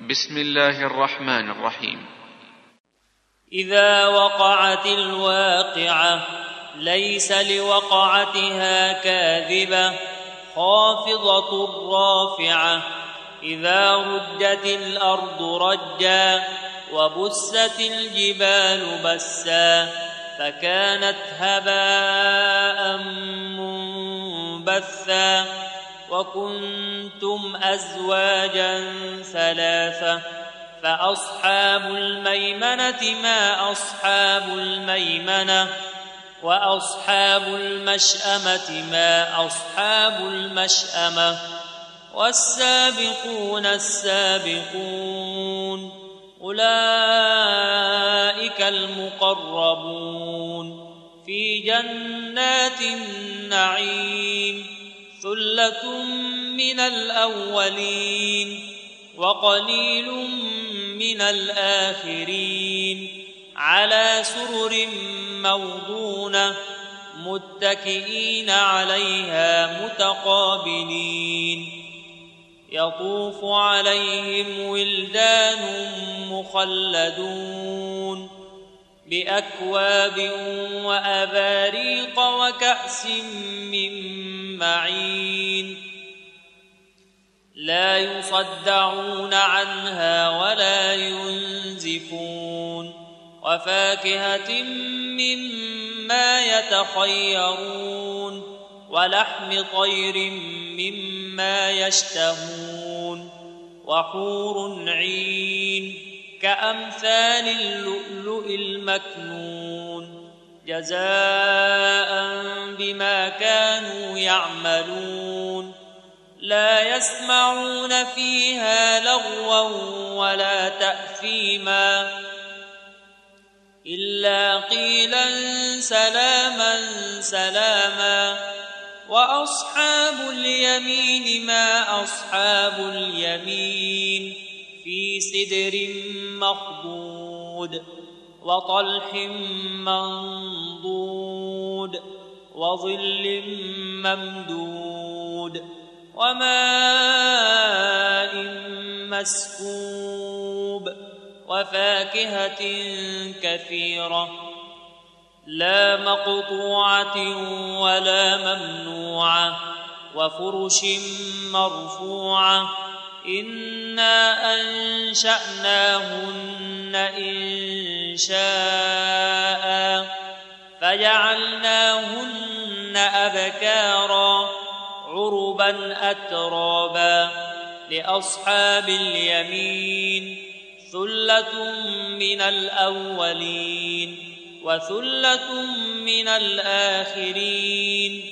بسم الله الرحمن الرحيم. إذا وقعت الواقعة ليس لوقعتها كاذبة خافضة رافعة. إذا رجت الأرض رجا وبست الجبال بسا فكانت هباء منبثا وكنتم أزواجا ثلاثة فأصحاب الميمنة ما أصحاب الميمنة وأصحاب المشأمة ما أصحاب المشأمة والسابقون السابقون أولئك المقربون في جنات النعيم ثلة من الأولين وقليل من الآخرين على سرر موضونة متكئين عليها متقابلين يطوف عليهم ولدان مخلدون بأكواب وأباريق وكأس من معين لا يصدعون عنها ولا ينزفون وفاكهة مما يتخيرون ولحم طير مما يشتهون وحور عين كأمثال اللؤلؤ المكنون جزاء بما كانوا يعملون لا يسمعون فيها لغوا ولا تأثيما إلا قيلا سلاما سلاما وأصحاب اليمين ما أصحاب اليمين في سدر مخضود وطلح منضود وظل ممدود وماء مسكوب وفاكهة كثيرة لا مقطوعة ولا ممنوعة وفرش مرفوعة إنا أنشأناهن إنشاء فجعلناهن أبكارا عربا أترابا لأصحاب اليمين ثلة من الأولين وثلة من الآخرين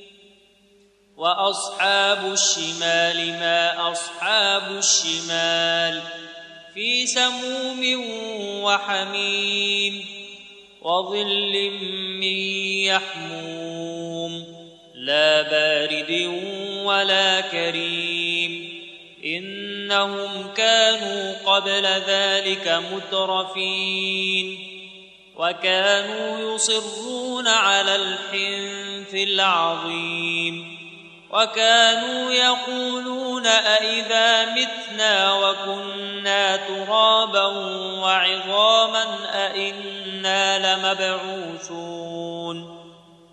وأصحاب الشمال ما أصحاب الشمال في سموم وحميم وظل من يحموم لا بارد ولا كريم إنهم كانوا قبل ذلك مترفين وكانوا يصرون على الحنث العظيم وكانوا يقولون أئذا متنا وكنا ترابا وعظاما أئنا لمبعوثون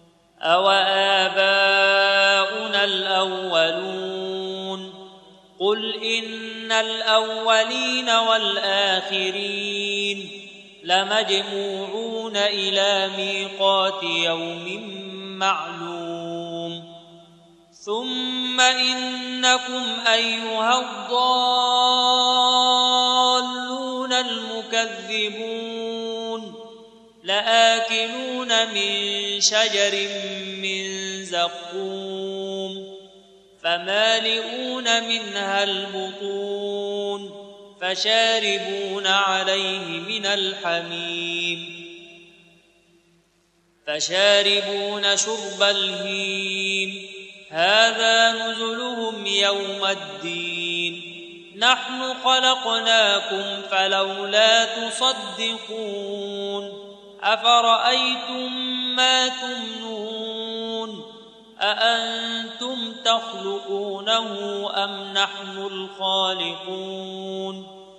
أوآباؤنا الأولون قل إن الأولين والآخرين لمجموعون إلى ميقات يوم معلوم ثم إنكم أيها الضالون المكذبون لآكلون من شجر من زقوم فمالئون منها البطون فشاربون عليه من الحميم فشاربون شرب الهيم هذا نزلهم يوم الدين نحن خلقناكم فلولا تصدقون أفرأيتم ما تمنون أأنتم تخلقونه أم نحن الخالقون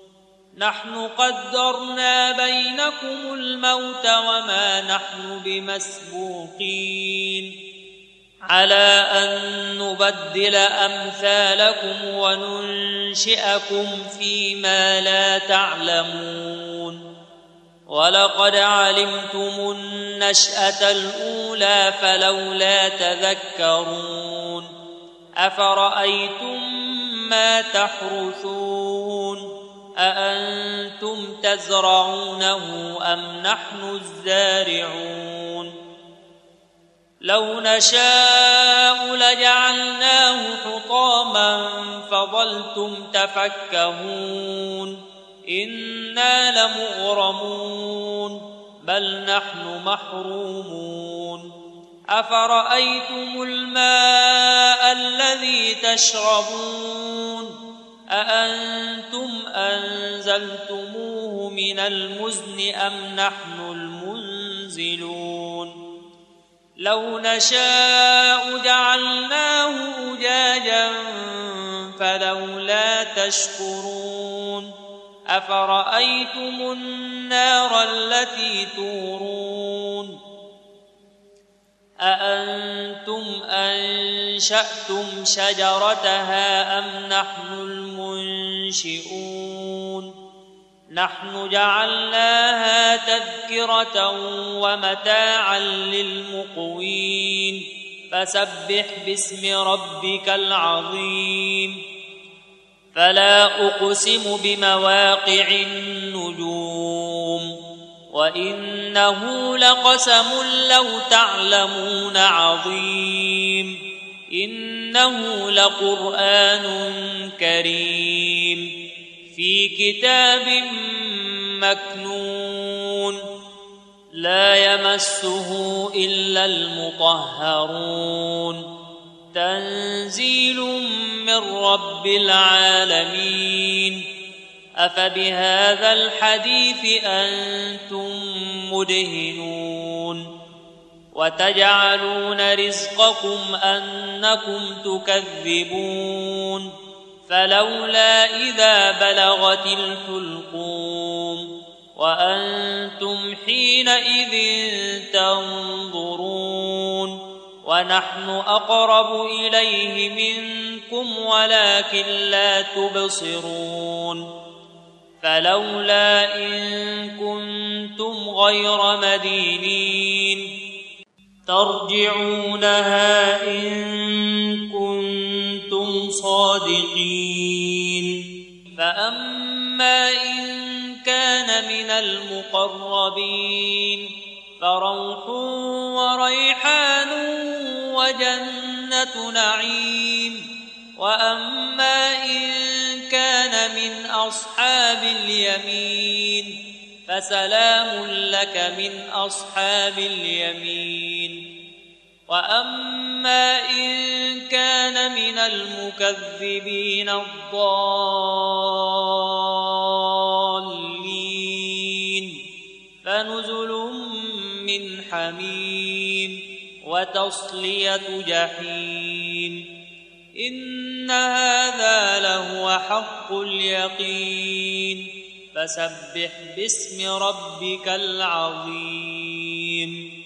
نحن قدرنا بينكم الموت وما نحن بمسبوقين على أن نبدل أمثالكم وننشئكم فيما لا تعلمون ولقد علمتم النشأة الأولى فلولا تذكرون أفرأيتم ما تحرثون أأنتم تزرعونه أم نحن الزارعون لو نشاء لجعلناه حطاما فظلتم تفكهون إنا لمغرمون بل نحن محرومون أفرأيتم الماء الذي تشربون أأنتم أنزلتموه من المزن أم نحن المنزلون لو نشاء جعلناه أجاجا فلولا تشكرون أفرأيتم النار التي تورون أأنتم أنشأتم شجرتها أم نحن المنشئون نحن جعلناها تذكرة ومتاعا للمقوين فسبح باسم ربك العظيم فلا أقسم بمواقع النجوم وإنه لقسم لو تعلمون عظيم إنه لقرآن كريم في كتاب مكنون لا يمسه إلا المطهرون تنزيل من رب العالمين أفبهذا الحديث أنتم مدهنون وتجعلون رزقكم أنكم تكذبون فلولا إذا بلغت الحلقوم وأنتم حينئذ تنظرون ونحن أقرب إليه منكم ولكن لا تبصرون فلولا إن كنتم غير مدينين ترجعونها إن كنتم صادقين فأما إن كان من المقربين فروح وريحان وجنة نعيم وأما إن كان من أصحاب اليمين فسلام لك من أصحاب اليمين وأما إن كان من المكذبين الضالين فنزل من حميم وتصلية جحيم إن هذا لهو حق اليقين فسبح باسم ربك العظيم